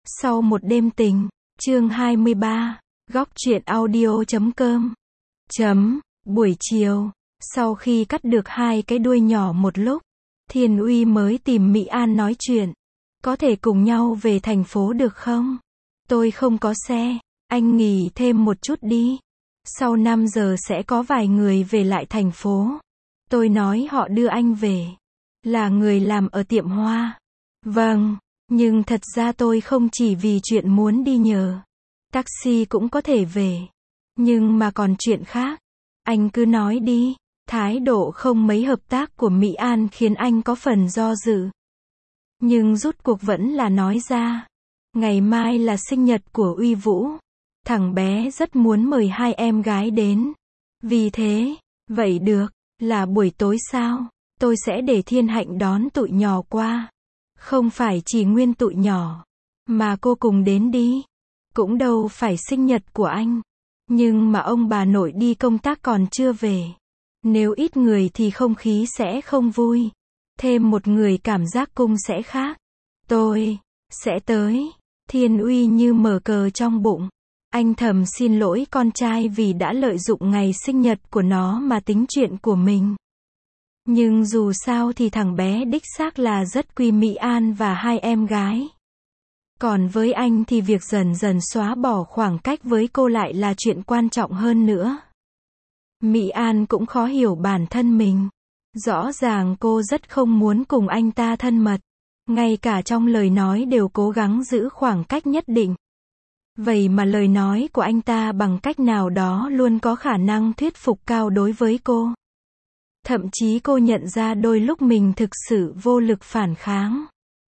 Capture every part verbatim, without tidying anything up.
Sau một đêm tình, chương hai mươi ba, góc truyện audio chấm com. Chấm, buổi chiều, sau khi cắt được hai cái đuôi nhỏ một lúc, Thiên Uy mới tìm Mỹ An nói chuyện. Có thể cùng nhau về thành phố được không? Tôi không có xe, anh nghỉ thêm một chút đi. Sau năm giờ sẽ có vài người về lại thành phố. Tôi nói họ đưa anh về. Là người làm ở tiệm hoa. Vâng, nhưng thật ra tôi không chỉ vì chuyện muốn đi nhờ. Taxi cũng có thể về. Nhưng mà còn chuyện khác. Anh cứ nói đi. Thái độ không mấy hợp tác của Mỹ An khiến anh có phần do dự. Nhưng rút cuộc vẫn là nói ra. Ngày mai là sinh nhật của Uy Vũ. Thằng bé rất muốn mời hai em gái đến. Vì thế, vậy được, là buổi tối sao? Tôi sẽ để Thiên Hạnh đón tụi nhỏ qua. Không phải chỉ nguyên tụi nhỏ, mà cô cùng đến đi. Cũng đâu phải sinh nhật của anh. Nhưng mà ông bà nội đi công tác còn chưa về. Nếu ít người thì không khí sẽ không vui. Thêm một người cảm giác cung sẽ khác. Tôi sẽ tới. Thiên Uy như mở cờ trong bụng. Anh thầm xin lỗi con trai vì đã lợi dụng ngày sinh nhật của nó mà tính chuyện của mình. Nhưng dù sao thì thằng bé đích xác là rất quý Mỹ An và hai em gái. Còn với anh thì việc dần dần xóa bỏ khoảng cách với cô lại là chuyện quan trọng hơn nữa. Mỹ An cũng khó hiểu bản thân mình. Rõ ràng cô rất không muốn cùng anh ta thân mật. Ngay cả trong lời nói đều cố gắng giữ khoảng cách nhất định. Vậy mà lời nói của anh ta bằng cách nào đó luôn có khả năng thuyết phục cao đối với cô. Thậm chí cô nhận ra đôi lúc mình thực sự vô lực phản kháng.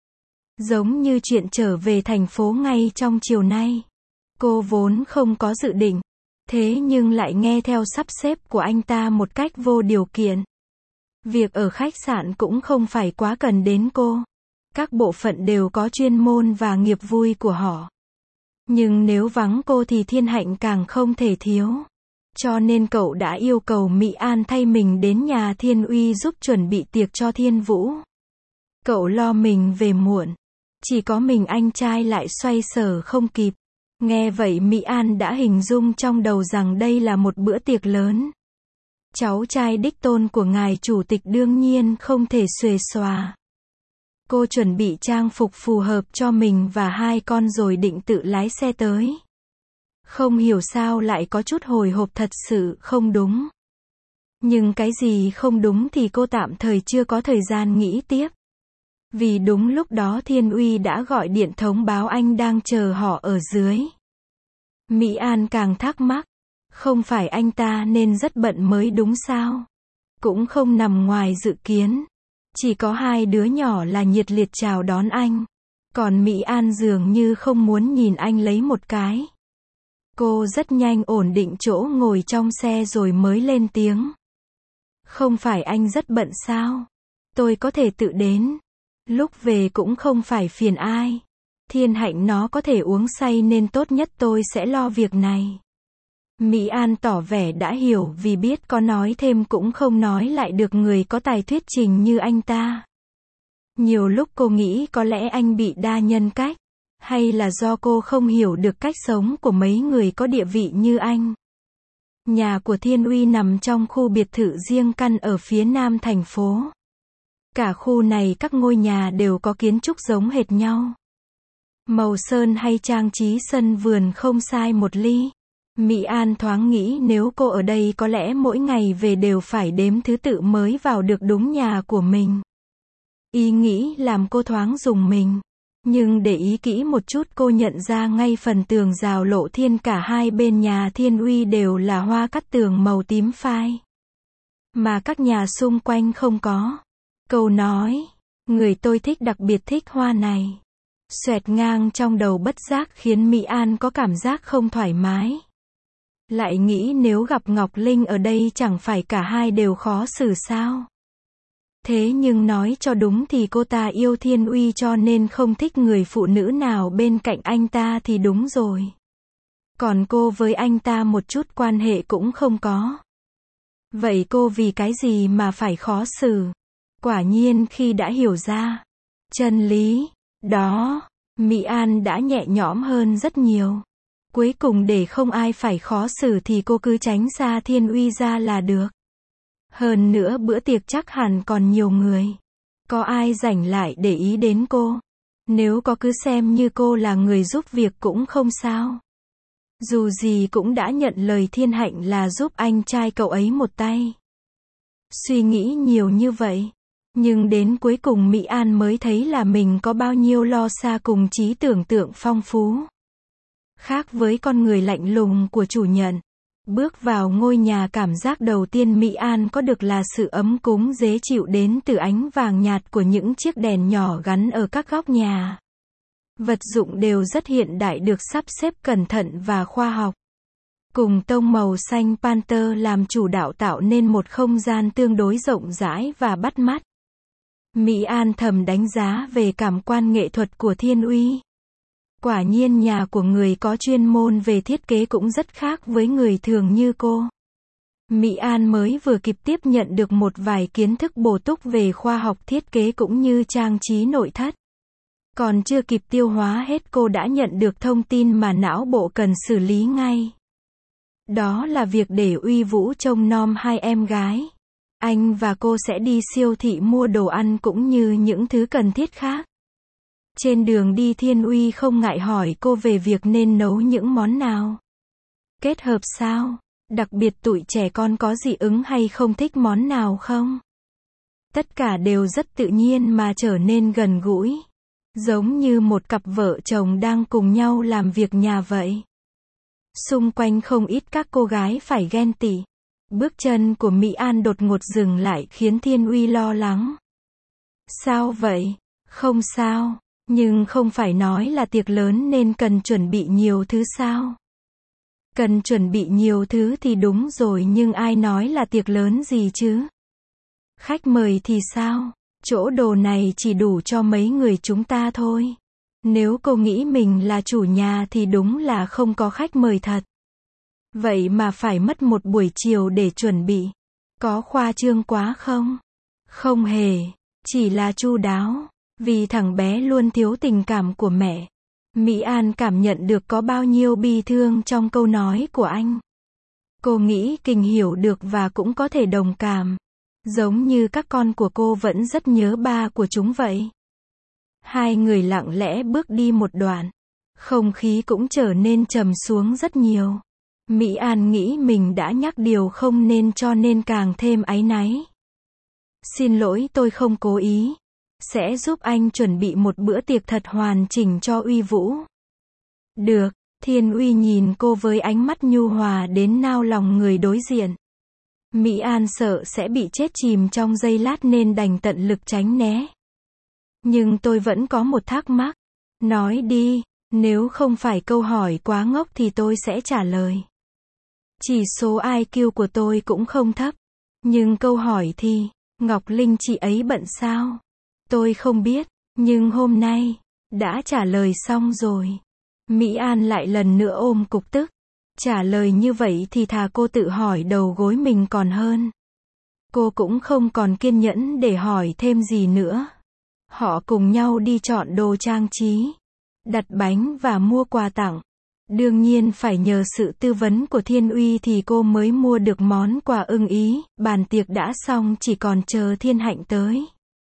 Giống như chuyện trở về thành phố ngay trong chiều nay. Cô vốn không có dự định. Thế nhưng lại nghe theo sắp xếp của anh ta một cách vô điều kiện. Việc ở khách sạn cũng không phải quá cần đến cô. Các bộ phận đều có chuyên môn và nghiệp vui của họ. Nhưng nếu vắng cô thì Thiên Hạnh càng không thể thiếu. Cho nên cậu đã yêu cầu Mỹ An thay mình đến nhà Thiên Uy giúp chuẩn bị tiệc cho Thiên Vũ. Cậu lo mình về muộn. Chỉ có mình anh trai lại xoay sở không kịp. Nghe vậy Mỹ An đã hình dung trong đầu rằng đây là một bữa tiệc lớn. Cháu trai đích tôn của ngài chủ tịch đương nhiên không thể xuề xòa. Cô chuẩn bị trang phục phù hợp cho mình và hai con rồi định tự lái xe tới. Không hiểu sao lại có chút hồi hộp, thật sự không đúng. Nhưng cái gì không đúng thì cô tạm thời chưa có thời gian nghĩ tiếp. Vì đúng lúc đó Thiên Uy đã gọi điện thông báo anh đang chờ họ ở dưới. Mỹ An càng thắc mắc. Không phải anh ta nên rất bận mới đúng sao? Cũng không nằm ngoài dự kiến. Chỉ có hai đứa nhỏ là nhiệt liệt chào đón anh. Còn Mỹ An dường như không muốn nhìn anh lấy một cái. Cô rất nhanh ổn định chỗ ngồi trong xe rồi mới lên tiếng. Không phải anh rất bận sao? Tôi có thể tự đến. Lúc về cũng không phải phiền ai. Thiên Hạnh nó có thể uống say nên tốt nhất tôi sẽ lo việc này. Mỹ An tỏ vẻ đã hiểu vì biết có nói thêm cũng không nói lại được người có tài thuyết trình như anh ta. Nhiều lúc cô nghĩ có lẽ anh bị đa nhân cách. Hay là do cô không hiểu được cách sống của mấy người có địa vị như anh. Nhà của Thiên Uy nằm trong khu biệt thự riêng căn ở phía nam thành phố. Cả khu này các ngôi nhà đều có kiến trúc giống hệt nhau. Màu sơn hay trang trí sân vườn không sai một ly. Mỹ An thoáng nghĩ nếu cô ở đây có lẽ mỗi ngày về đều phải đếm thứ tự mới vào được đúng nhà của mình. Ý nghĩ làm cô thoáng rùng mình. Nhưng để ý kỹ một chút cô nhận ra ngay phần tường rào lộ thiên cả hai bên nhà Thiên Uy đều là hoa cắt tường màu tím phai. Mà các nhà xung quanh không có. Câu nói, người tôi thích đặc biệt thích hoa này. Xoẹt ngang trong đầu bất giác khiến Mỹ An có cảm giác không thoải mái. Lại nghĩ nếu gặp Ngọc Linh ở đây chẳng phải cả hai đều khó xử sao? Thế nhưng nói cho đúng thì cô ta yêu Thiên Uy cho nên không thích người phụ nữ nào bên cạnh anh ta thì đúng rồi. Còn cô với anh ta một chút quan hệ cũng không có. Vậy cô vì cái gì mà phải khó xử? Quả nhiên khi đã hiểu ra chân lý đó, Mỹ An đã nhẹ nhõm hơn rất nhiều. Cuối cùng để không ai phải khó xử thì cô cứ tránh xa Thiên Uy ra là được. Hơn nữa bữa tiệc chắc hẳn còn nhiều người. Có ai rảnh lại để ý đến cô. Nếu có cứ xem như cô là người giúp việc cũng không sao. Dù gì cũng đã nhận lời Thiên Hạnh là giúp anh trai cậu ấy một tay. Suy nghĩ nhiều như vậy. Nhưng đến cuối cùng Mỹ An mới thấy là mình có bao nhiêu lo xa cùng trí tưởng tượng phong phú. Khác với con người lạnh lùng của chủ nhận. Bước vào ngôi nhà cảm giác đầu tiên Mỹ An có được là sự ấm cúng dễ chịu đến từ ánh vàng nhạt của những chiếc đèn nhỏ gắn ở các góc nhà. Vật dụng đều rất hiện đại được sắp xếp cẩn thận và khoa học. Cùng tông màu xanh Panther làm chủ đạo tạo nên một không gian tương đối rộng rãi và bắt mắt. Mỹ An thầm đánh giá về cảm quan nghệ thuật của Thiên Uy. Quả nhiên nhà của người có chuyên môn về thiết kế cũng rất khác với người thường như cô. Mỹ An mới vừa kịp tiếp nhận được một vài kiến thức bổ túc về khoa học thiết kế cũng như trang trí nội thất. Còn chưa kịp tiêu hóa hết cô đã nhận được thông tin mà não bộ cần xử lý ngay. Đó là việc để Uy Vũ trông nom hai em gái. Anh và cô sẽ đi siêu thị mua đồ ăn cũng như những thứ cần thiết khác. Trên đường đi Thiên Uy không ngại hỏi cô về việc nên nấu những món nào. Kết hợp sao? Đặc biệt tụi trẻ con có dị ứng hay không thích món nào không? Tất cả đều rất tự nhiên mà trở nên gần gũi. Giống như một cặp vợ chồng đang cùng nhau làm việc nhà vậy. Xung quanh không ít các cô gái phải ghen tị. Bước chân của Mỹ An đột ngột dừng lại khiến Thiên Uy lo lắng. Sao vậy? Không sao. Nhưng không phải nói là tiệc lớn nên cần chuẩn bị nhiều thứ sao? Cần chuẩn bị nhiều thứ thì đúng rồi nhưng ai nói là tiệc lớn gì chứ? Khách mời thì sao? Chỗ đồ này chỉ đủ cho mấy người chúng ta thôi. Nếu cô nghĩ mình là chủ nhà thì đúng là không có khách mời thật. Vậy mà phải mất một buổi chiều để chuẩn bị. Có khoa trương quá không? Không hề. Chỉ là chu đáo. Vì thằng bé luôn thiếu tình cảm của mẹ. Mỹ An cảm nhận được có bao nhiêu bi thương trong câu nói của anh. Cô nghĩ Kình hiểu được và cũng có thể đồng cảm. Giống như các con của cô vẫn rất nhớ ba của chúng vậy. Hai người lặng lẽ bước đi một đoạn. Không khí cũng trở nên trầm xuống rất nhiều. Mỹ An nghĩ mình đã nhắc điều không nên cho nên càng thêm áy náy. Xin lỗi tôi không cố ý. Sẽ giúp anh chuẩn bị một bữa tiệc thật hoàn chỉnh cho Uy Vũ. Được, Thiên Uy nhìn cô với ánh mắt nhu hòa đến nao lòng người đối diện. Mỹ An sợ sẽ bị chết chìm trong giây lát nên đành tận lực tránh né. Nhưng tôi vẫn có một thắc mắc. Nói đi, nếu không phải câu hỏi quá ngốc thì tôi sẽ trả lời. Chỉ số i kiu của tôi cũng không thấp. Nhưng câu hỏi thì, Ngọc Linh chị ấy bận sao? Tôi không biết, nhưng hôm nay, đã trả lời xong rồi. Mỹ An lại lần nữa ôm cục tức. Trả lời như vậy thì thà cô tự hỏi đầu gối mình còn hơn. Cô cũng không còn kiên nhẫn để hỏi thêm gì nữa. Họ cùng nhau đi chọn đồ trang trí, đặt bánh và mua quà tặng. Đương nhiên phải nhờ sự tư vấn của Thiên Uy thì cô mới mua được món quà ưng ý. Bàn tiệc đã xong chỉ còn chờ Thiên Hạnh tới.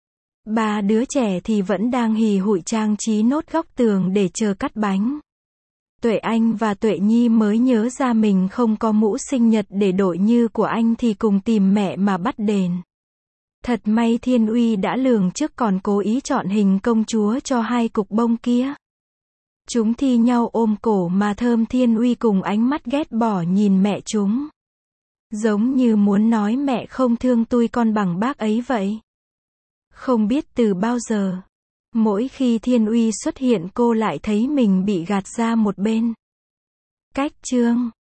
Ba đứa trẻ thì vẫn đang hì hụi trang trí nốt góc tường để chờ cắt bánh. Tuệ Anh và Tuệ Nhi mới nhớ ra mình không có mũ sinh nhật để đội như của anh thì cùng tìm mẹ mà bắt đền. Thật may Thiên Uy đã lường trước còn cố ý chọn hình công chúa cho hai cục bông kia. Chúng thi nhau ôm cổ mà thơm. Thiên Uy cùng ánh mắt ghét bỏ nhìn mẹ chúng. Giống như muốn nói mẹ không thương tui con bằng bác ấy vậy. Không biết từ bao giờ, mỗi khi Thiên Uy xuất hiện cô lại thấy mình bị gạt ra một bên. Cách chương